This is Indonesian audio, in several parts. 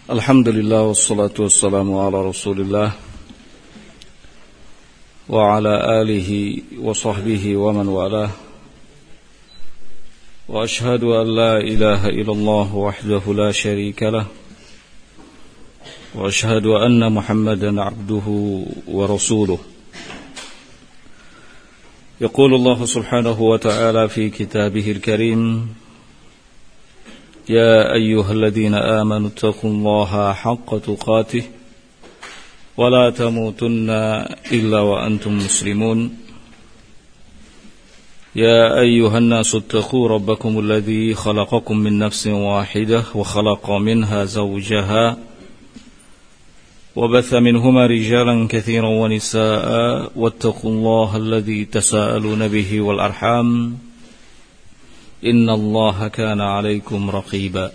Alhamdulillah wassalatu wassalamu ala Rasulillah wa ala alihi wa sahbihi wa man walah. Wa ashhadu an la ilaha illallah wahdahu la sharika lah. Wa ashhadu anna Muhammadan abduhu wa rasuluh. Yaqulu Allah subhanahu wa ta'ala fi kitabihil karim: يا أيها الذين آمنوا اتقوا الله حق تقاته ولا تموتن إلا وأنتم مسلمون يا أيها الناس اتقوا ربكم الذي خلقكم من نفس واحدة وخلق منها زوجها وبث منهما رجالا كثيرا ونساء واتقوا الله الذي تساءلون به والأرحام إن الله كان عليكم رقيبا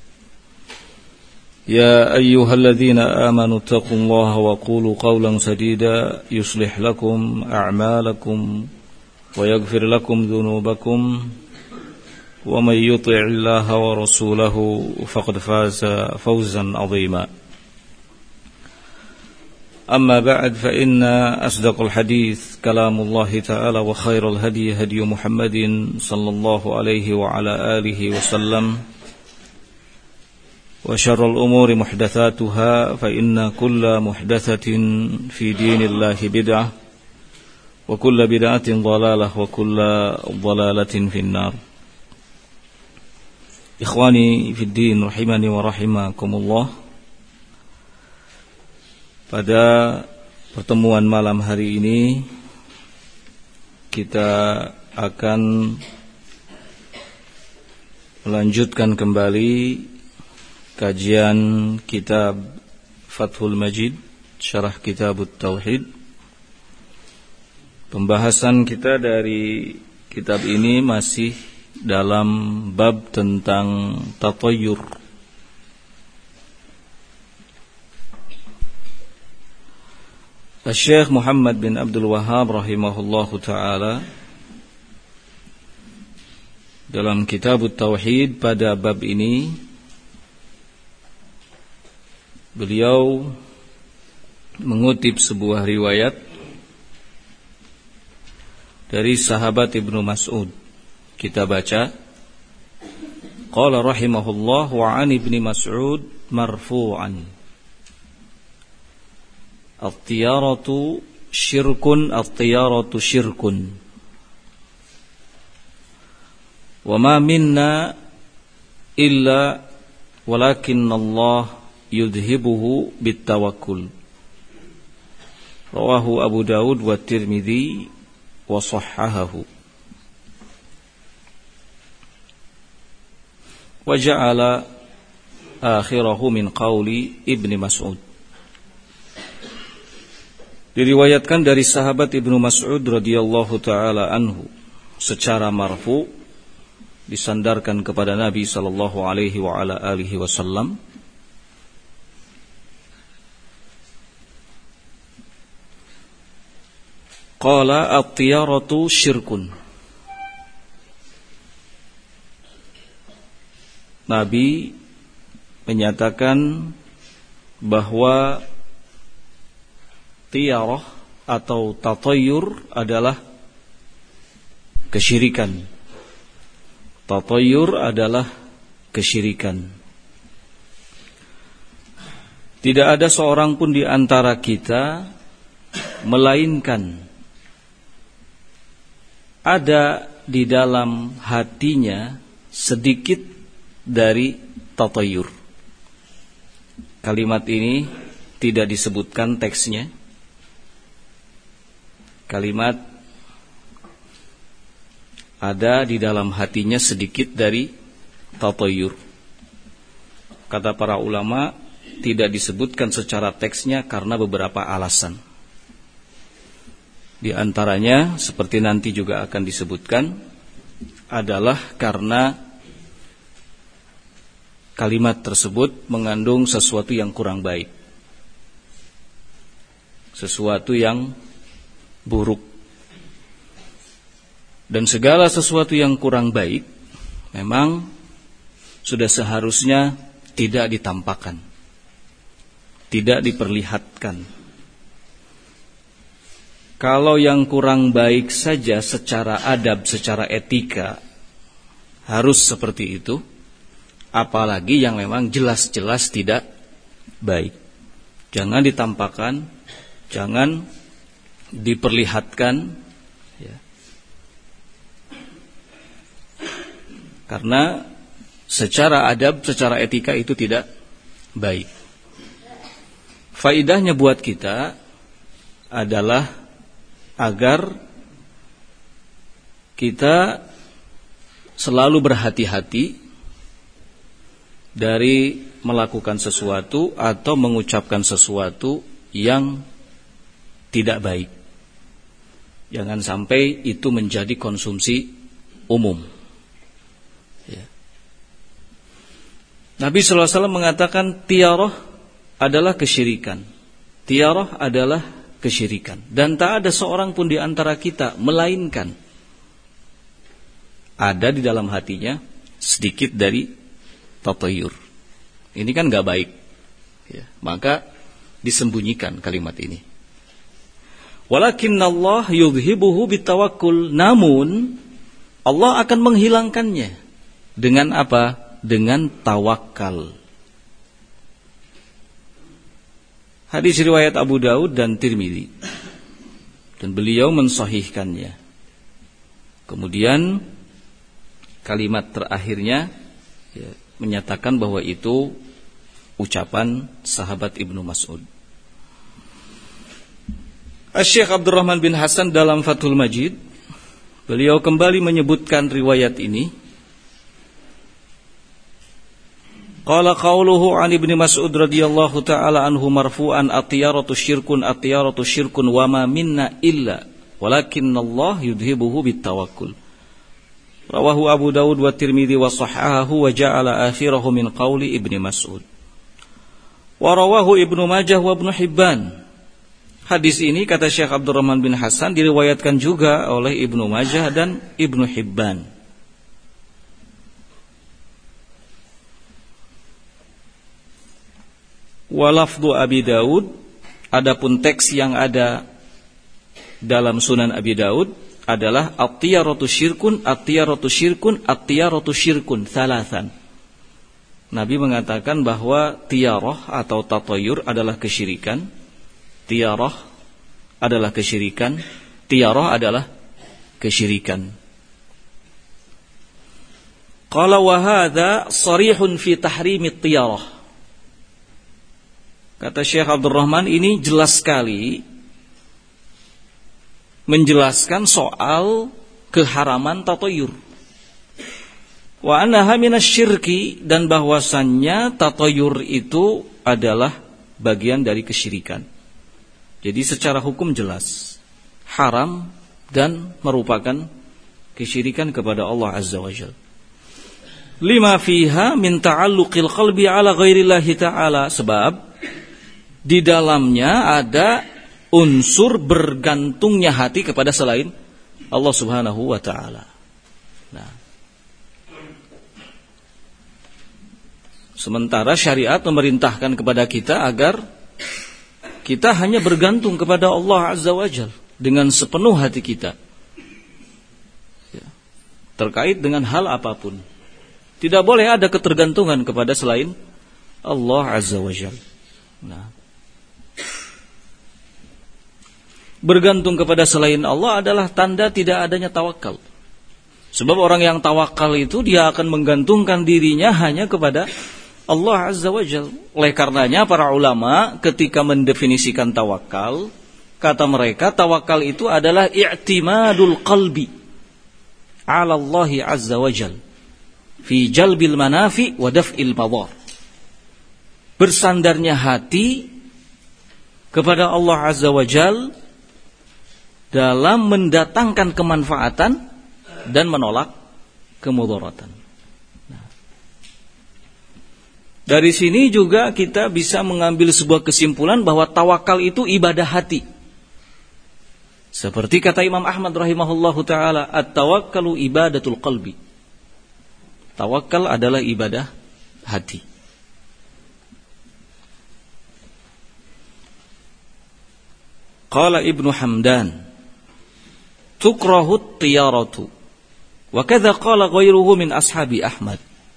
يا أيها الذين آمنوا اتقوا الله وقولوا قولا سديدا يصلح لكم أعمالكم ويغفر لكم ذنوبكم ومن يطع الله ورسوله فقد فاز فوزا عظيما أما بعد فإن أصدق الحديث كلام الله تعالى وخير الهدي هدي محمد صلى الله عليه وعلى آله وسلم وشر الأمور محدثاتها فإن كل محدثة في دين الله بدعة وكل بدعة ضلالة وكل ضلالة في النار. إخواني في الدين رحمني ورحمكم الله. Pada pertemuan malam hari ini kita akan melanjutkan kembali kajian kitab Fathul Majid, syarah Kitabut Tauhid. Pembahasan kita dari kitab ini masih dalam bab tentang tatayyur. Syekh Muhammad bin Abdul Wahhab rahimahullahu ta'ala dalam Kitabut Tauhid pada bab ini beliau mengutip sebuah riwayat dari sahabat Ibnu Mas'ud. Kita baca: Qala rahimahullah wa 'an Ibni Mas'ud marfu'an At-tiyaratu syirkun, at-tiyaratu syirkun. Wa ma minna illa walakinna Allah yudhibuhu bitawakkul. Rawahu Abu Dawud wa Tirmidzi wa sahhahahu. Wa ja'ala akhirahu min qawli Ibni Mas'ud. Diriwayatkan dari sahabat Ibnu Mas'ud radhiyallahu taala anhu secara marfu, disandarkan kepada Nabi sallallahu alaihi wa ala alihi wasallam, qala at-tiyaratu syirkun. Nabi menyatakan bahwa tiyarah atau tatayyur adalah kesyirikan. Tatayyur adalah kesyirikan. Tidak ada seorang pun di antara kita melainkan ada di dalam hatinya sedikit dari tatayyur. Kalimat ini tidak disebutkan teksnya. Kalimat ada di dalam hatinya sedikit dari tatayyur. Kata para ulama, tidak disebutkan secara teksnya karena beberapa alasan. Di antaranya, seperti nanti juga akan disebutkan, adalah karena kalimat tersebut mengandung sesuatu yang kurang baik, sesuatu yang buruk. Dan segala sesuatu yang kurang baik memang sudah seharusnya tidak ditampakkan. tidak diperlihatkan. Kalau yang kurang baik saja secara adab, secara etika harus seperti itu, apalagi yang memang jelas-jelas tidak baik. Jangan ditampakkan, jangan diperlihatkan, ya. Karena secara adab, secara etika itu tidak baik. Faidahnya buat kita adalah agar kita selalu berhati-hati dari melakukan sesuatu atau mengucapkan sesuatu yang tidak baik. Jangan sampai itu menjadi konsumsi umum. Ya. Nabi SAW mengatakan tiarah adalah kesyirikan. Tiarah adalah kesyirikan. Dan tak ada seorang pun di antara kita melainkan ada di dalam hatinya sedikit dari tatayur. Ini kan gak baik, ya. Maka disembunyikan kalimat ini. Walakinnallah yudhibuhu bitawakkul. Namun Allah akan menghilangkannya dengan apa? Dengan tawakal. Hadis riwayat Abu Daud dan Tirmidzi, dan beliau mensahihkannya. Kemudian kalimat terakhirnya, ya, menyatakan bahwa itu ucapan sahabat Ibnu Mas'ud. Syekh Abdurrahman bin Hasan dalam Fathul Majid, beliau kembali menyebutkan riwayat ini. Qala qawluhu an Ibnu Mas'ud radhiyallahu ta'ala anhu marfu'an at-tiyaratu syirkun wa ma minna illa walakinnallah yudhibuhu bitawakkul. Rawahu Abu Daud wa Tirmidzi wa sahahahu wa ja'ala akhirahu min qawli Ibnu Mas'ud. Wa rawahu Ibnu Majah wa Ibnu Hibban. Hadis ini, kata Syekh Abdurrahman bin Hasan, diriwayatkan juga oleh Ibnu Majah dan Ibnu Hibban. Wa lafdhu Abi Daud, adapun teks yang ada dalam Sunan Abi Daud adalah at-tiyaratu syirkun thalathan. Nabi mengatakan bahwa tiyarah atau tatayur adalah kesyirikan. Tiyarah adalah kesyirikan. Tiyarah adalah kesyirikan. Qala wa hadza sarihun fi tahrimit tiyarah. Kata Syekh Abdurrahman, ini jelas sekali menjelaskan soal keharaman tatayur. Wa annaha minasyirki, dan bahwasannya tatayur itu adalah bagian dari kesyirikan. Jadi secara hukum jelas haram dan merupakan kesyirikan kepada Allah Azza wa Jalla. Lima fiha min ta'alluqil qalbi ala ghairillahi ta'ala, sebab di dalamnya ada unsur bergantungnya hati kepada selain Allah Subhanahu wa ta'ala. Nah, sementara syariat memerintahkan kepada kita agar kita hanya bergantung kepada Allah Azza wa Jalla dengan sepenuh hati kita, ya, terkait dengan hal apapun. Tidak boleh ada ketergantungan kepada selain Allah Azza wa Jalla. Nah, bergantung kepada selain Allah adalah tanda tidak adanya tawakal. Sebab orang yang tawakal itu dia akan menggantungkan dirinya hanya kepada Allah Azza wa Jalla. Oleh karenanya para ulama ketika mendefinisikan tawakal, kata mereka tawakal itu adalah i'timadul qalbi 'ala Allah Azza wa Jalla fi jalbil manafi wa daf'il madar. Bersandarnya hati kepada Allah Azza wa Jalla dalam mendatangkan kemanfaatan dan menolak kemudaratan. Nah, dari sini juga kita bisa mengambil sebuah kesimpulan bahwa tawakal itu ibadah hati. Seperti kata Imam Ahmad rahimahullahu ta'ala, at-tawakkalu ibadatul qalbi. Tawakal adalah ibadah hati. Qala Ibnu Hamdan tukrahu at-tiyaratu wa kadza qala ghairuhu min ashabi Ahmad.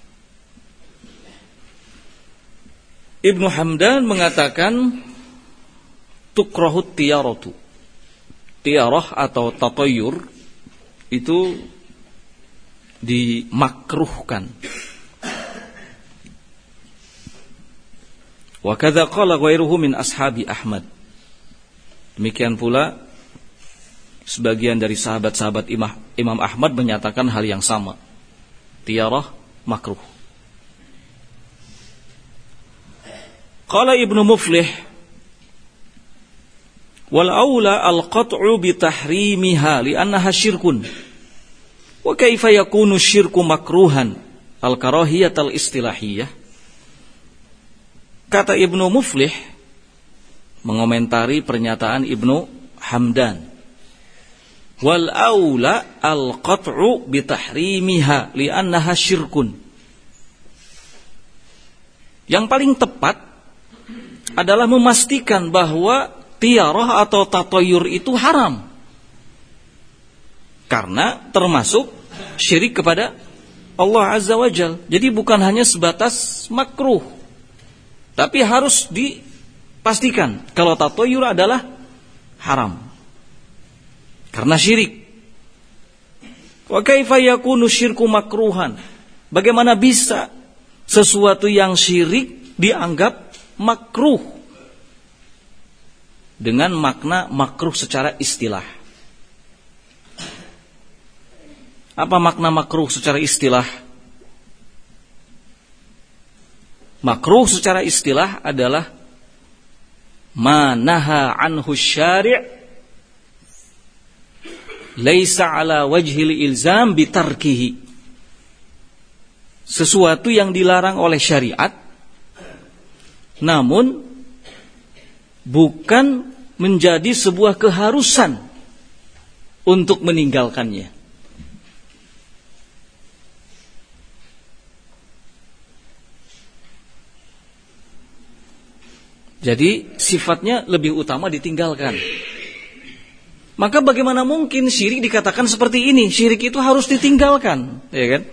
Ibnu Hamdan mengatakan tukrahu at-tiyaratu. Tiyarah atau tatayyur itu dimakruhkan. Wa kadza qala ghairuhu min ashabi Ahmad. Demikian pula sebagian dari sahabat-sahabat Imam Ahmad menyatakan hal yang sama. Tiyarah makruh. Qala Ibnu Muflih wal aula al-qat'u bi tahrimiha li'annaha syirkun. Wa kaifa yakunu syirku makruhan al-karahiyat al-istilahiyah. Kata Ibnu Muflih mengomentari pernyataan Ibnu Hamdan, wal aula al-qat'u bi tahrimiha li'annaha syirkun. Yang paling tepat adalah memastikan bahwa tiyarah atau tatayyur itu haram, karena termasuk syirik kepada Allah Azza wa Jalla. Jadi bukan hanya sebatas makruh, tapi harus dipastikan kalau tatayyur adalah haram karena syirik. Wa kaifa yakunu syirku makruhan? Bagaimana bisa sesuatu yang syirik dianggap makruh dengan makna makruh secara istilah? Apa makna makruh secara istilah? Makruh secara istilah adalah ma naha anhu syari' laisa ala wajhil ilzam bitarkihi. Sesuatu yang dilarang oleh syariat namun bukan menjadi sebuah keharusan untuk meninggalkannya. Jadi sifatnya lebih utama ditinggalkan. Maka bagaimana mungkin syirik dikatakan seperti ini? Syirik itu harus ditinggalkan, ya kan?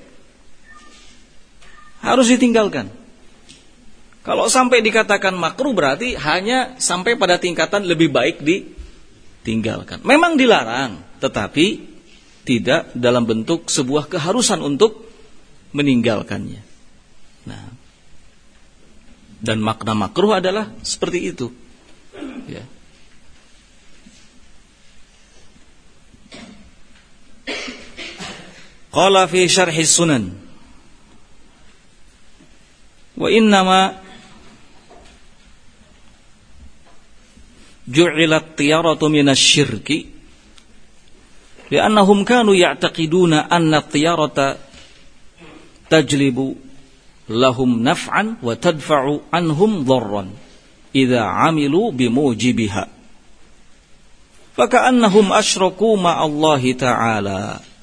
Harus ditinggalkan. Kalau sampai dikatakan makruh berarti hanya sampai pada tingkatan lebih baik ditinggalkan. Memang dilarang, tetapi tidak dalam bentuk sebuah keharusan untuk meninggalkannya. Nah, dan makna makruh adalah seperti itu. Ya. Qala fi syarhi sunan wa innama ju'ilat tiyaratu minasyirki li'annahum kanu ya'taqiduna anna tiyarata tajlibu lahum naf'an wa tadfa'u anhum dharran idza 'amilu bimujibiha faka'annahum asyraku ma'allahi ta'ala.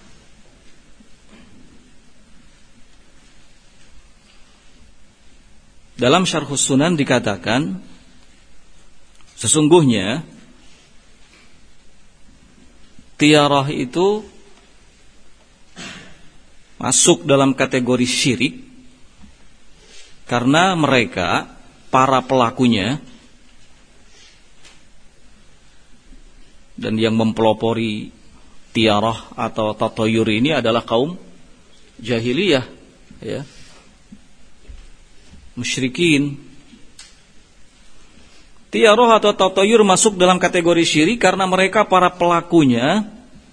Dalam Syarhus Sunan dikatakan sesungguhnya tiyarah itu masuk dalam kategori syirik karena mereka, para pelakunya dan yang mempelopori tiyarah atau tatayyur ini adalah kaum jahiliyah, ya, musyrikin. Tiyarah atau tatayyur masuk dalam kategori syirik karena mereka, para pelakunya,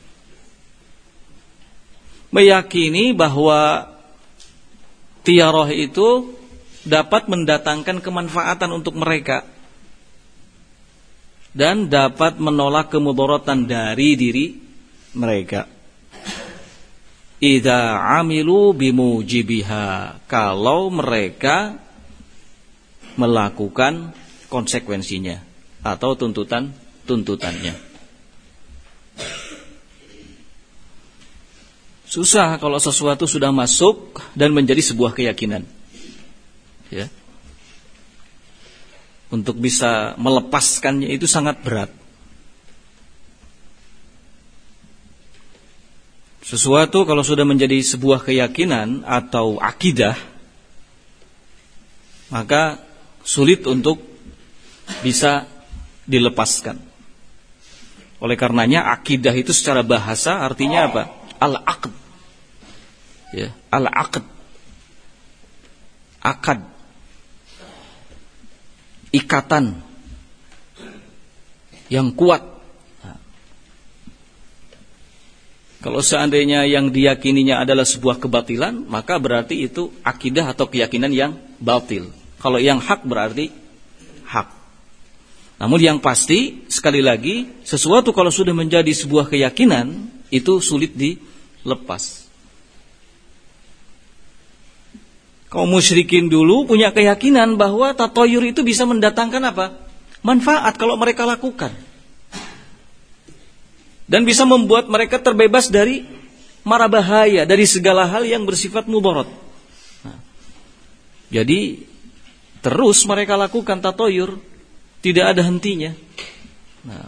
meyakini bahwa tiyarah itu dapat mendatangkan kemanfaatan untuk mereka dan dapat menolak kemudaratan dari diri mereka. Idza amilu bimujibiha, kalau mereka melakukan konsekuensinya atau tuntutannya. Susah kalau sesuatu sudah masuk dan menjadi sebuah keyakinan. Ya. Untuk bisa melepaskannya itu sangat berat. Sesuatu kalau sudah menjadi sebuah keyakinan atau akidah, maka sulit untuk bisa dilepaskan. Oleh karenanya akidah itu secara bahasa artinya apa? Al-aqd. Ya, al-aqd. Akad. Ikatan yang kuat. Nah, kalau seandainya yang diyakininya adalah sebuah kebatilan, maka berarti itu akidah atau keyakinan yang batil. Kalau yang hak berarti hak. Namun yang pasti, sekali lagi, sesuatu kalau sudah menjadi sebuah keyakinan, itu sulit dilepas. Kaum musyrikin dulu punya keyakinan bahwa tatoyur itu bisa mendatangkan apa? Manfaat kalau mereka lakukan. Dan bisa membuat mereka terbebas dari mara bahaya, dari segala hal yang bersifat mudarat. Nah, jadi, terus mereka lakukan tatoyur. Tidak ada hentinya. Nah,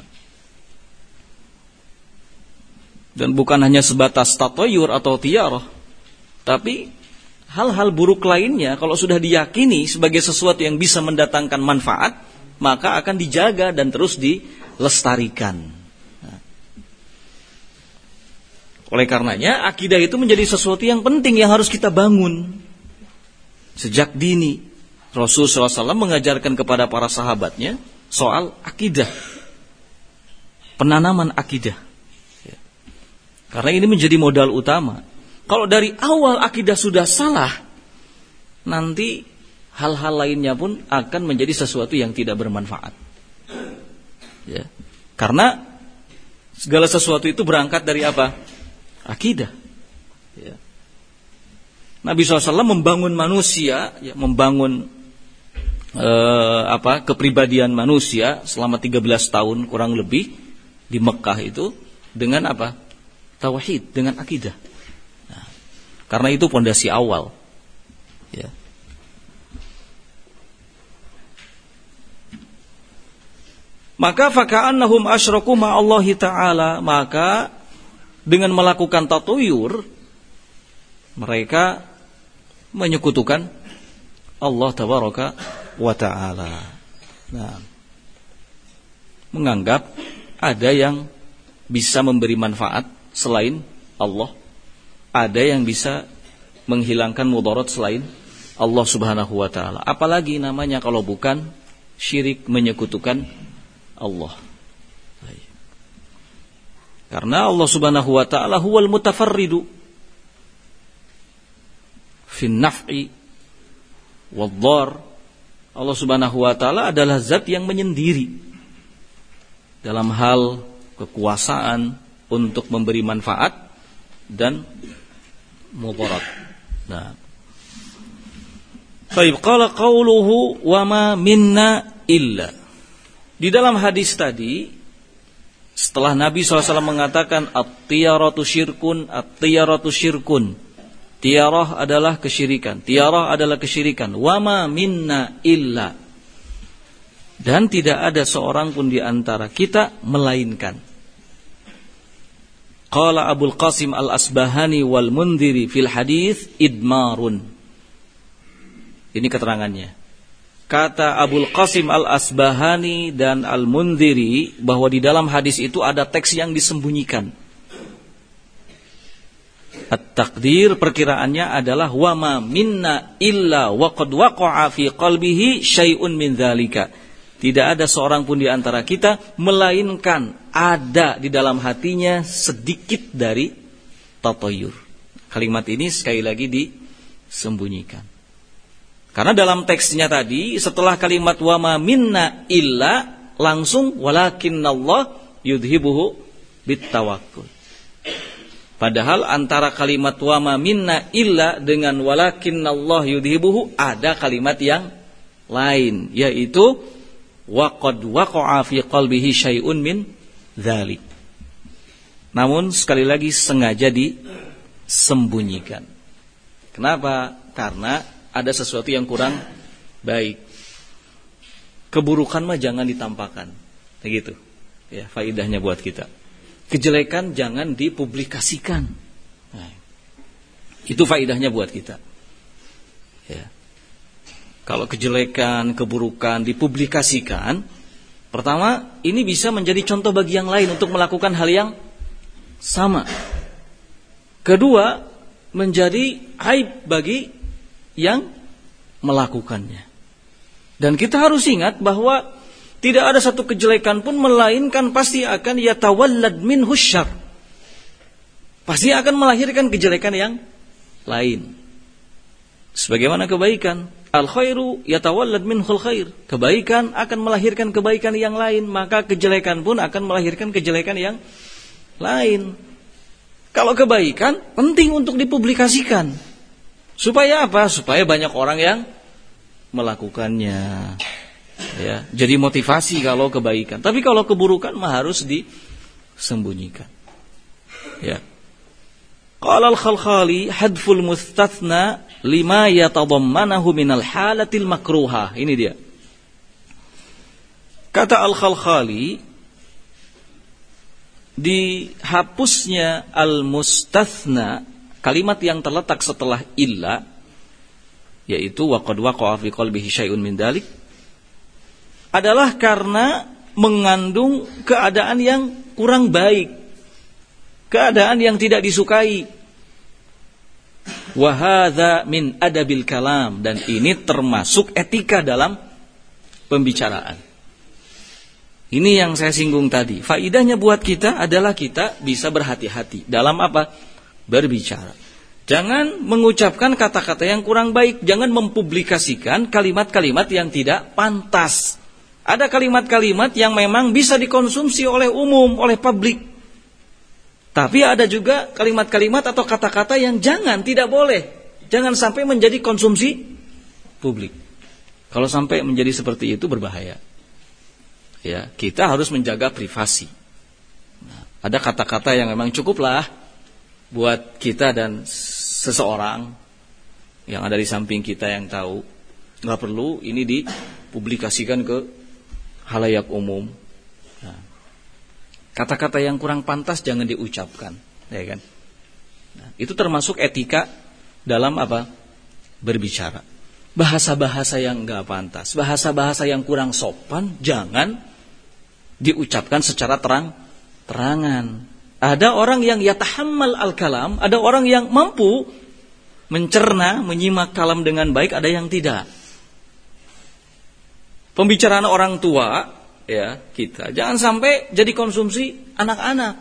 dan bukan hanya sebatas tatoyur atau tiarah, tapi hal-hal buruk lainnya kalau sudah diyakini sebagai sesuatu yang bisa mendatangkan manfaat, maka akan dijaga dan terus dilestarikan. Nah, oleh karenanya akidah itu menjadi sesuatu yang penting yang harus kita bangun sejak dini. Rasulullah SAW mengajarkan kepada para sahabatnya soal akidah, penanaman akidah. Karena ini menjadi modal utama. Kalau dari awal akidah sudah salah, nanti hal-hal lainnya pun akan menjadi sesuatu yang tidak bermanfaat. Ya. Karena segala sesuatu itu berangkat dari apa? Akidah. Ya. Nabi SAW membangun manusia, ya, membangun kepribadian manusia selama 13 tahun kurang lebih di Mekah itu dengan apa? Tauhid, dengan akidah. Nah, karena itu pondasi awal. Ya. Maka faka'annahum asyraku ma'allahi ta'ala, maka dengan melakukan tatuyur mereka menyekutukan Allah tabaraka wa ta'ala. Nah, menganggap ada yang bisa memberi manfaat selain Allah, ada yang bisa menghilangkan mudarat selain Allah subhanahu wa ta'ala. Apalagi namanya kalau bukan syirik, menyekutukan Allah. Karena Allah subhanahu wa ta'ala huwal mutafarridu fin naf'i wad-dhar. Allah subhanahu wa ta'ala adalah zat yang menyendiri dalam hal kekuasaan untuk memberi manfaat dan mudarat. Nah, baik, qala qauluhu wa ma minna illa. Di dalam hadis tadi, setelah Nabi SAW mengatakan at-tiyaratu syirkun, at-tiyaratu syirkun, tiarah adalah kesyirikan, tiarah adalah kesyirikan, wa ma minna illa, dan tidak ada seorang pun di antara kita melainkan. Qala Abul Qasim Al-Asbahani wal Mundhiri fil hadis idmarun. Ini keterangannya. Kata Abul Qasim Al-Asbahani dan Al-Mundhiri bahwa di dalam hadis itu ada teks yang disembunyikan. At-taqdir perkiraannya adalah wa ma minna illa wa qad waqa'a fi qalbihi syai'un min dzalika. Tidak ada seorang pun di antara kita melainkan ada di dalam hatinya sedikit dari tatayur. Kalimat ini sekali lagi disembunyikan. Karena dalam teksnya tadi setelah kalimat wa ma minna illa langsung walakinnallah yudhibuhu bitawakkul. Padahal antara kalimat wa ma minna illa dengan walakinnallah yudhibuhu ada kalimat yang lain, yaitu wa qad waqa'a fi qalbihi syai'un min dzalik. Namun sekali lagi sengaja disembunyikan. Kenapa? Karena ada sesuatu yang kurang baik. Keburukan mah jangan ditampakkan. Begitu. Ya, faidahnya buat kita. Kejelekan jangan dipublikasikan. Itu faidahnya buat kita. Ya. Kalau kejelekan, keburukan dipublikasikan, pertama, ini bisa menjadi contoh bagi yang lain untuk melakukan hal yang sama. Kedua, menjadi aib bagi yang melakukannya. Dan kita harus ingat bahwa tidak ada satu kejelekan pun melainkan pasti akan yatawallad minhu syarr. Pasti akan melahirkan kejelekan yang lain. Sebagaimana kebaikan, al-khairu yatawallad minhul khair. Kebaikan akan melahirkan kebaikan yang lain, maka kejelekan pun akan melahirkan kejelekan yang lain. Kalau kebaikan penting untuk dipublikasikan. Supaya apa? Supaya banyak orang yang melakukannya. Ya, jadi motivasi kalau kebaikan. Tapi kalau keburukan mah harus disembunyikan. Ya. Qala al-Khalkhali hadful mustathna lima yatadammanahu minal halatil makruhah. Ini dia. Kata al-Khalkhali, dihapusnya al-mustathna, kalimat yang terletak setelah illa, yaitu waqad waqa'a fi qalbihi syai'un min dalik, adalah karena mengandung keadaan yang kurang baik, keadaan yang tidak disukai. Wa hadza min adabil kalam, dan ini termasuk etika dalam pembicaraan. Ini yang saya singgung tadi. Faidahnya buat kita adalah kita bisa berhati-hati dalam apa? Berbicara. Jangan mengucapkan kata-kata yang kurang baik, jangan mempublikasikan kalimat-kalimat yang tidak pantas. Ada kalimat-kalimat yang memang bisa dikonsumsi oleh umum, oleh publik. Tapi ada juga kalimat-kalimat atau kata-kata yang tidak boleh. Jangan sampai menjadi konsumsi publik. Kalau sampai menjadi seperti itu berbahaya. Ya, kita harus menjaga privasi. Nah, ada kata-kata yang memang cukuplah buat kita dan seseorang yang ada di samping kita yang tahu. Nggak perlu ini dipublikasikan ke halayak umum. Nah, kata-kata yang kurang pantas jangan diucapkan, ya kan? Nah, itu termasuk etika dalam apa? Berbicara. Bahasa-bahasa yang enggak pantas, bahasa-bahasa yang kurang sopan jangan diucapkan secara terang-terangan. Ada orang yang yatahammal al-kalam, ada orang yang mampu mencerna, menyimak kalam dengan baik, ada yang tidak. Pembicaraan orang tua, ya, kita jangan sampai jadi konsumsi anak-anak.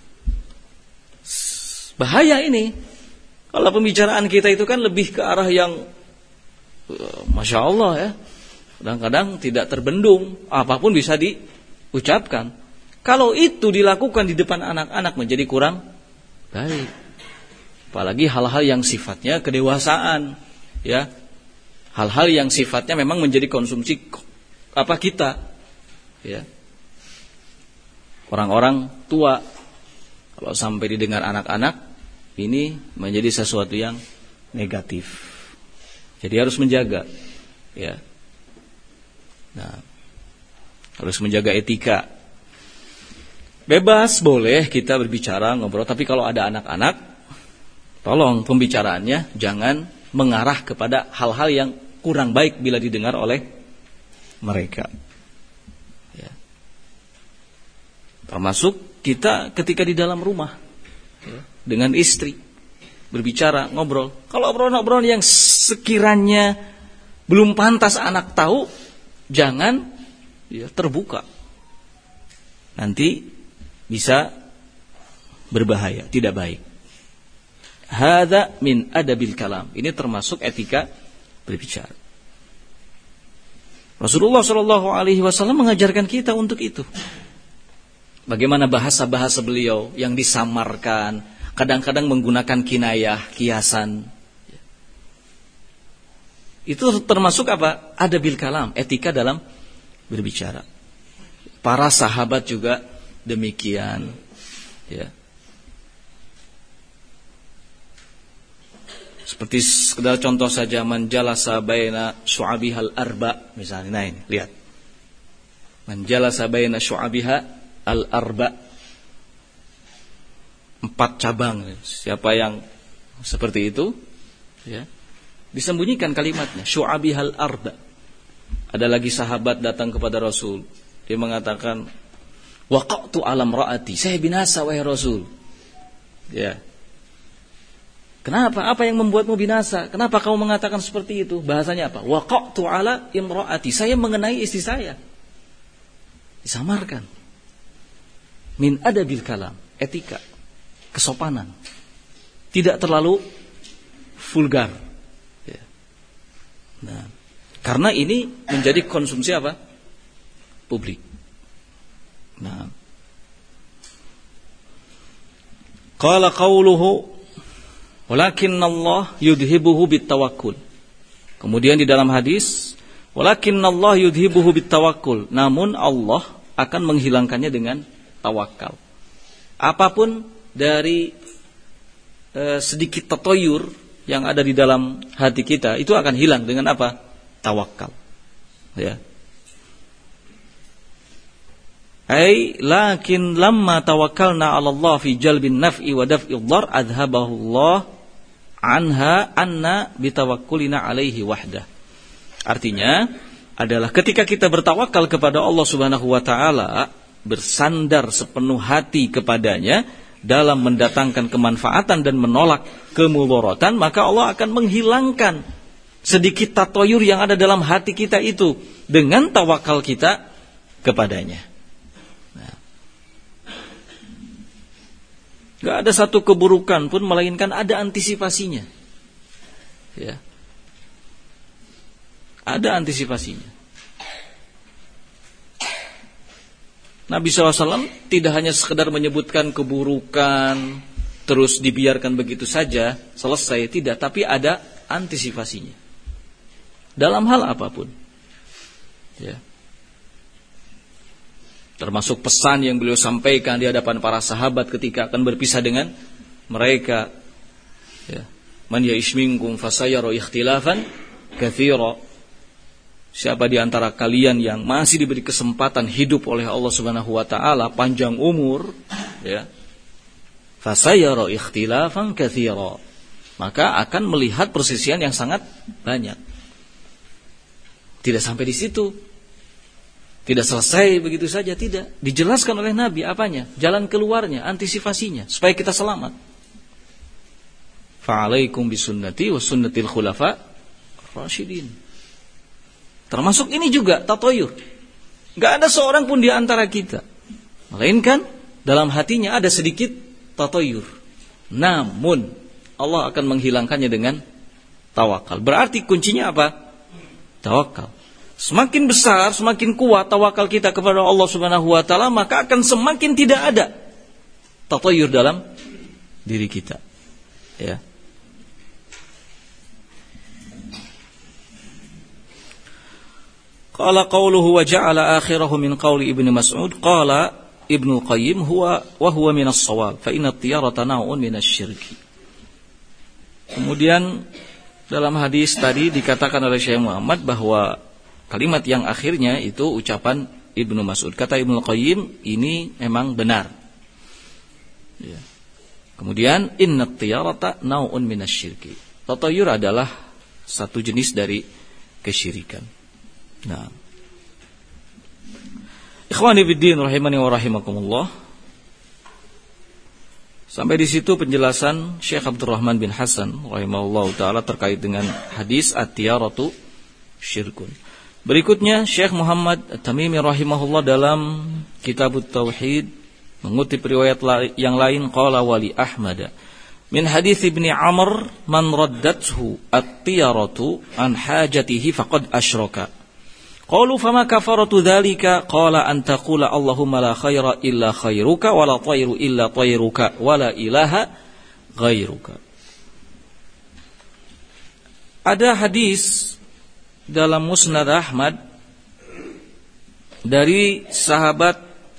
Bahaya ini. Kalau pembicaraan kita itu kan lebih ke arah yang Masya Allah ya, kadang-kadang tidak terbendung, apapun bisa diucapkan. Kalau itu dilakukan di depan anak-anak menjadi kurang baik. Apalagi hal-hal yang sifatnya kedewasaan, ya, hal-hal yang sifatnya memang menjadi konsumsi apa kita, ya. Orang-orang tua kalau sampai didengar anak-anak, ini menjadi sesuatu yang negatif. Jadi harus menjaga, ya. Nah, harus menjaga etika. Bebas boleh kita berbicara, ngobrol, tapi kalau ada anak-anak, tolong pembicaraannya jangan mengarah kepada hal-hal yang kurang baik bila didengar oleh mereka. Ya. Termasuk kita ketika di dalam rumah, ya, dengan istri berbicara, ngobrol. Kalau obrolan-obrolan yang sekiranya belum pantas anak tahu, jangan ya, terbuka. Nanti bisa berbahaya, tidak baik. Hadza min adabil kalam. Ini termasuk etika berbicara. Rasulullah SAW mengajarkan kita untuk itu. Bagaimana bahasa-bahasa beliau yang disamarkan, kadang-kadang menggunakan kinayah, kiasan. Itu termasuk apa? Adabil kalam, etika dalam berbicara. Para sahabat juga demikian, ya. Seperti sekedar contoh saja, man jalasa baina syu'abihal arba, misalnya. Nah ini, lihat. Man jalasa baina syu'abiha al arba, 4 cabang. Siapa yang seperti itu, ya. Disembunyikan kalimatnya, syu'abihal arda. Ada lagi sahabat datang kepada Rasul, dia mengatakan, waqa'tu alam ra'ati, saya binasa wahai Rasul. Ya. Kenapa? Apa yang membuatmu binasa? Kenapa kamu mengatakan seperti itu? Bahasanya apa? Waqa'tu ala imra'ati, saya mengenai istri saya. Disamarkan. Min adabil kalam, etika, kesopanan. Tidak terlalu vulgar. Ya. Nah, karena ini menjadi konsumsi apa? Publik. Nah. Qala qawluhu walakinna Allah yudhibuhu bittawakkul. Kemudian di dalam hadis, walakinna Allah yudhibuhu bittawakkul. Namun Allah akan menghilangkannya dengan tawakal. Apapun dari sedikit tatoyur yang ada di dalam hati kita, itu akan hilang dengan apa? Tawakal. Ya. Ai lakin lamma tawakkalna 'ala Allah fi jalbin naf'i wa daf'i dhar adhabahu Allah anha anna bitawakkulina 'alaihi wahdah. Artinya adalah ketika kita bertawakal kepada Allah Subhanahu wa taala, bersandar sepenuh hati kepadanya dalam mendatangkan kemanfaatan dan menolak kemudaratan, maka Allah akan menghilangkan sedikit tatoyur yang ada dalam hati kita itu dengan tawakal kita kepadanya. Gak ada satu keburukan pun melainkan ada antisipasinya. Ya. Ada antisipasinya. Nabi SAW tidak hanya sekedar menyebutkan keburukan terus dibiarkan begitu saja selesai, tidak, tapi ada antisipasinya. Dalam hal apapun. Ya. Termasuk pesan yang beliau sampaikan di hadapan para sahabat ketika akan berpisah dengan mereka. Ya. Man ya'ish minkum fasayara ikhtilafan katsira. Siapa di antara kalian yang masih diberi kesempatan hidup oleh Allah Subhanahu wa taala panjang umur, ya. Fasayara ikhtilafan katsira. Maka akan melihat persisian yang sangat banyak. Tidak sampai di situ. Tidak selesai begitu saja, tidak. Dijelaskan oleh Nabi apanya? Jalan keluarnya, antisipasinya, supaya kita selamat. Fa'alaikum bisunnati wa sunnatil khulafa rasyidin. Termasuk ini juga tatoyur. Gak ada seorang pun di antara kita, melainkan dalam hatinya ada sedikit tatoyur. Namun Allah akan menghilangkannya dengan tawakal. Berarti kuncinya apa? Tawakal. Semakin besar, semakin kuat tawakal kita kepada Allah Subhanahu wa taala, maka akan semakin tidak ada tatoyur dalam diri kita. Ya. Qala qawluhu wa ja'ala akhirahu min qawli Ibnu Mas'ud qala Ibnu Qayyim huwa wa huwa min as-shawab fa inna at-tiyarata naw'un min asy-syirki. Kemudian dalam hadis tadi dikatakan oleh Syekh Muhammad bahwa kalimat yang akhirnya itu ucapan Ibnu Mas'ud. Kata Ibnu Qayyim, ini memang benar. Ya. Kemudian innat tiyarata nau'un minasyirki. Tatayur adalah satu jenis dari kesyirikan. Nah. Ikhwani fiddin rahimani wa rahimakumullah. Sampai di situ penjelasan Syekh Abdurrahman bin Hasan rahimahullahu taala terkait dengan hadis at-tiyaratu syirkun. Berikutnya Syekh Muhammad At-Tamimi rahimahullah dalam Kitabut Tauhid mengutip riwayat yang lain qala wali Ahmad min hadits Ibnu Amr man raddathu at-tiyaratu an hajatihi faqad asyraka. Qalu fama kafaratu dzalika qala an taqula Allahumma la khaira illa khairuka wa la tayru illa tayruka wa la ilaha ghairuka. Ada hadis dalam Musnad Ahmad dari sahabat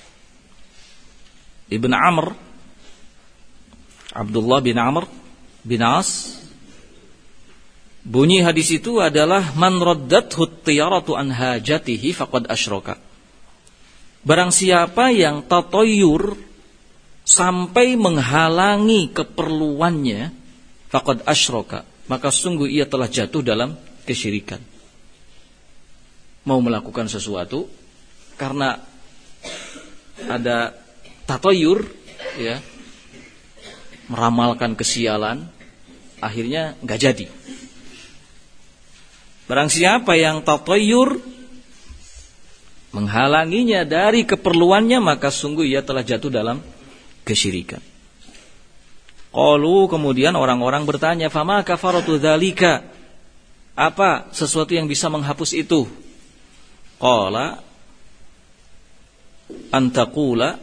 Ibn Amr, Abdullah bin Amr bin As. Bunyi hadis itu adalah man raddathu at-tiyaratu an hajatihi faqad asyraka. Barang siapa yang tatoyur sampai menghalangi keperluannya, faqad asyraka, maka sungguh ia telah jatuh dalam kesyirikan. Mau melakukan sesuatu karena ada tatayur, ya, meramalkan kesialan, akhirnya nggak jadi. Barang siapa yang tatayur menghalanginya dari keperluannya, maka sungguh ia telah jatuh dalam kesyirikan. Qalu, kemudian orang-orang bertanya, fama kafaratu dzalika, apa sesuatu yang bisa menghapus itu? Qala antaqula,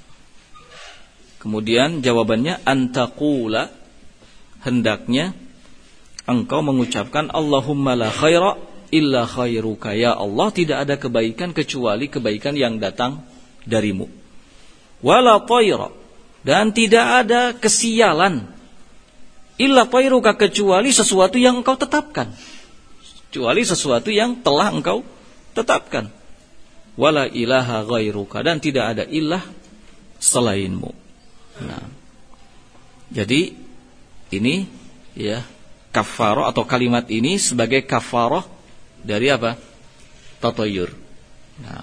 kemudian jawabannya antaqula, hendaknya engkau mengucapkan Allahumma la khaira illa khairuka, ya Allah, tidak ada kebaikan kecuali kebaikan yang datang darimu. Wala tayra, dan tidak ada kesialan illa tayruka, kecuali sesuatu yang engkau tetapkan, kecuali sesuatu yang telah engkau tetapkan. Wala ilaha ghairuka, dan tidak ada ilah selainmu. Nah, jadi ini, ya, kafarah atau kalimat ini sebagai kafarah dari apa? Tatayur. Nah,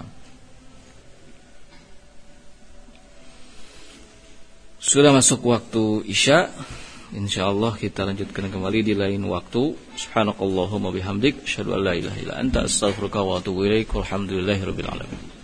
sudah masuk waktu Isya. Insyaallah kita lanjutkan kembali di lain waktu. Subhanakallahumma bihamdik, asyhadu an la ilaha illa anta, astaghfiruka wa atubu ilaik. Walhamdulillahirabbil alamin.